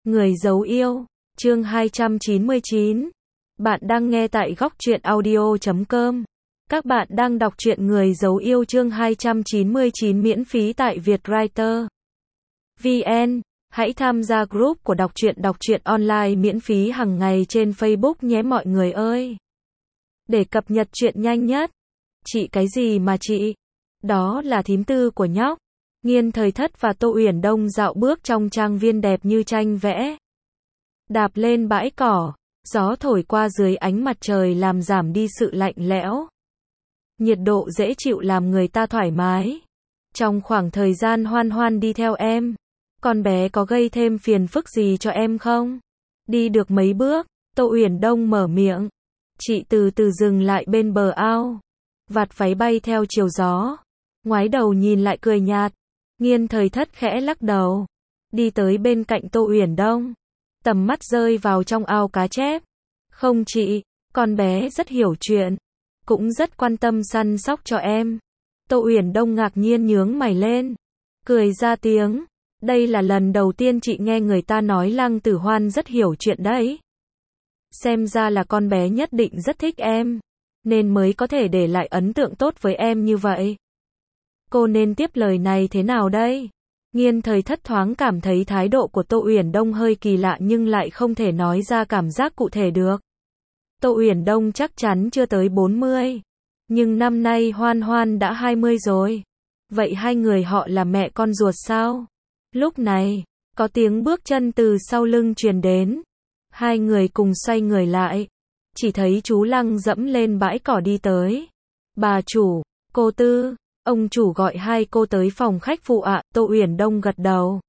Người dấu yêu, chương 299. Bạn đang nghe tại góc truyện audio.com. Các bạn đang đọc truyện Người dấu yêu chương 299 miễn phí tại Vietwriter VN. Hãy tham gia group của đọc truyện online miễn phí hàng ngày trên Facebook nhé mọi người ơi. Để cập nhật truyện nhanh nhất. Chị cái gì mà chị? Đó là thím tư của nhóc. Nghiên Thời Thất và Tô Uyển Đông dạo bước trong trang viên đẹp như tranh vẽ. Đạp lên bãi cỏ, gió thổi qua dưới ánh mặt trời làm giảm đi sự lạnh lẽo. Nhiệt độ dễ chịu làm người ta thoải mái. Trong khoảng thời gian Hoan Hoan đi theo em, con bé có gây thêm phiền phức gì cho em không? Đi được mấy bước, Tô Uyển Đông mở miệng. Chị từ từ dừng lại bên bờ ao, vạt váy bay theo chiều gió. Ngoái đầu nhìn lại cười nhạt. Nghiên Thời Thất khẽ lắc đầu, đi tới bên cạnh Tô Uyển Đông, tầm mắt rơi vào trong ao cá chép. Không chị, con bé rất hiểu chuyện, cũng rất quan tâm săn sóc cho em. Tô Uyển Đông ngạc nhiên nhướng mày lên, cười ra tiếng. Đây là lần đầu tiên chị nghe người ta nói Lăng Tử Hoan rất hiểu chuyện đấy. Xem ra là con bé nhất định rất thích em, nên mới có thể để lại ấn tượng tốt với em như vậy. Cô nên tiếp lời này thế nào đây? Nghiên Thời Thất thoáng cảm thấy thái độ của Tô Uyển Đông hơi kỳ lạ nhưng lại không thể nói ra cảm giác cụ thể được. Tô Uyển Đông chắc chắn chưa tới 40, nhưng năm nay Hoan Hoan đã 20 rồi. Vậy hai người họ là mẹ con ruột sao? Lúc này, có tiếng bước chân từ sau lưng truyền đến. Hai người cùng xoay người lại, chỉ thấy chú Lăng dẫm lên bãi cỏ đi tới. Bà chủ, cô Tư. Ông chủ gọi hai cô tới phòng khách phụ ạ. Tô Uyển Đông gật đầu.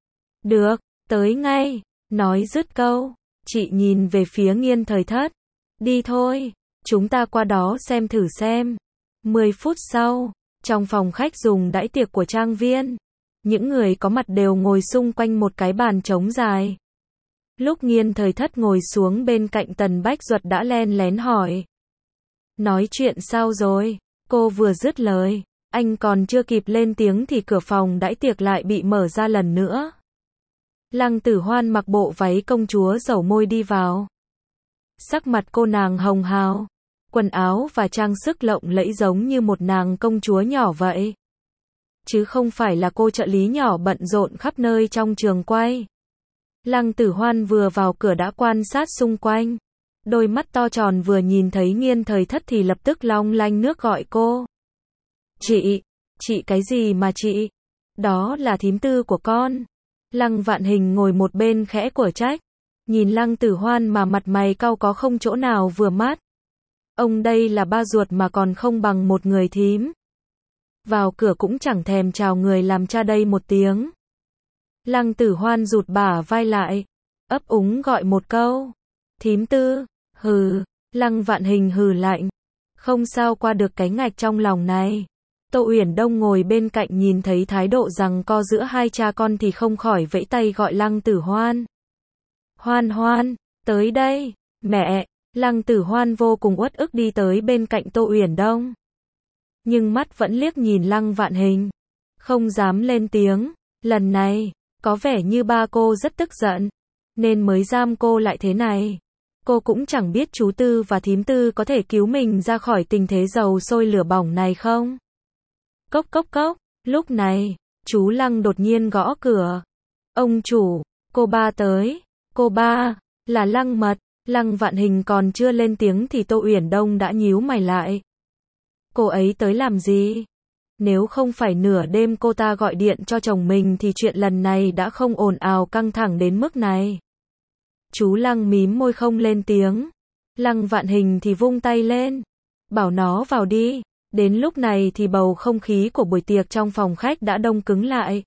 Được, tới ngay. Nói dứt câu, chị nhìn về phía Nghiên Thời Thất. Đi thôi, chúng ta qua đó xem thử xem. 10 phút sau, trong phòng khách dùng đãi tiệc của trang viên, những người có mặt đều ngồi xung quanh một cái bàn trống dài. Lúc Nghiên Thời Thất ngồi xuống bên cạnh Tần Bách Duật đã len lén hỏi. Nói chuyện sao rồi? Cô vừa dứt lời, anh còn chưa kịp lên tiếng thì cửa phòng đãi tiệc lại bị mở ra lần nữa. Lăng Tử Hoan mặc bộ váy công chúa dẩu môi đi vào. Sắc mặt cô nàng hồng hào, quần áo và trang sức lộng lẫy giống như một nàng công chúa nhỏ vậy. Chứ không phải là cô trợ lý nhỏ bận rộn khắp nơi trong trường quay. Lăng Tử Hoan vừa vào cửa đã quan sát xung quanh. Đôi mắt to tròn vừa nhìn thấy Nghiên Thời Thất thì lập tức long lanh nước gọi cô. Chị cái gì mà chị? Đó là thím tư của con. Lăng Vạn Hình ngồi một bên khẽ của trách. Nhìn Lăng Tử Hoan mà mặt mày cau có không chỗ nào vừa mắt. Ông đây là ba ruột mà còn không bằng một người thím. Vào cửa cũng chẳng thèm chào người làm cha đây một tiếng. Lăng Tử Hoan rụt bả vai lại, ấp úng gọi một câu. Thím tư, hừ. Lăng Vạn Hình hừ lạnh. Không sao qua được cái ngạch trong lòng này. Tô Uyển Đông ngồi bên cạnh nhìn thấy thái độ giằng co giữa hai cha con thì không khỏi vẫy tay gọi Lăng Tử Hoan. Hoan Hoan, tới đây. Mẹ. Lăng Tử Hoan vô cùng uất ức đi tới bên cạnh Tô Uyển Đông. Nhưng mắt vẫn liếc nhìn Lăng Vạn Hình. Không dám lên tiếng. Lần này, có vẻ như ba cô rất tức giận, nên mới giam cô lại thế này. Cô cũng chẳng biết chú Tư và thím Tư có thể cứu mình ra khỏi tình thế dầu sôi lửa bỏng này không? Cốc cốc cốc. Lúc này, chú Lăng đột nhiên gõ cửa. Ông chủ, cô ba tới. Cô ba, là Lăng Mật. Lăng Vạn Hình còn chưa lên tiếng thì Tô Uyển Đông đã nhíu mày lại. Cô ấy tới làm gì? Nếu không phải nửa đêm cô ta gọi điện cho chồng mình thì chuyện lần này đã không ồn ào căng thẳng đến mức này. Chú Lăng mím môi không lên tiếng. Lăng Vạn Hình thì vung tay lên, bảo nó vào đi. Đến lúc này thì bầu không khí của buổi tiệc trong phòng khách đã đông cứng lại.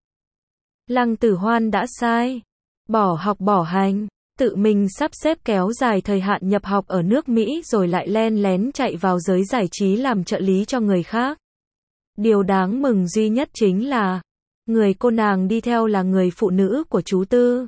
Lăng Tử Hoan đã sai. Bỏ học bỏ hành, tự mình sắp xếp kéo dài thời hạn nhập học ở nước Mỹ rồi lại len lén chạy vào giới giải trí làm trợ lý cho người khác. Điều đáng mừng duy nhất chính là, người cô nàng đi theo là người phụ nữ của chú Tư.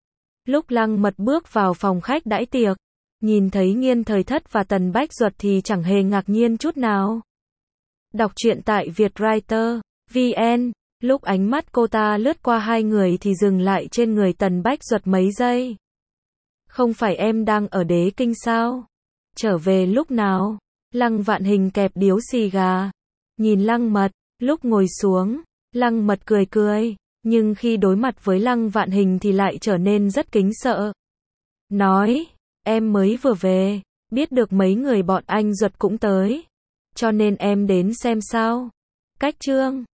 Lúc Lăng Mật bước vào phòng khách đãi tiệc, nhìn thấy Nghiên Thời Thất và Tần Bách Duật thì chẳng hề ngạc nhiên chút nào. Đọc truyện tại Vietwriter VN Lúc ánh mắt cô ta lướt qua hai người thì dừng lại trên người Tần Bách Duật mấy giây. Không phải em đang ở Đế Kinh sao? Trở về lúc nào? Lăng Vạn Hình kẹp điếu xì gà. Nhìn Lăng Mật, lúc ngồi xuống, Lăng Mật cười cười, nhưng khi đối mặt với Lăng Vạn Hình thì lại trở nên rất kính sợ. Nói, em mới vừa về, biết được mấy người bọn anh Duật cũng tới, cho nên em đến xem sao. Cách chương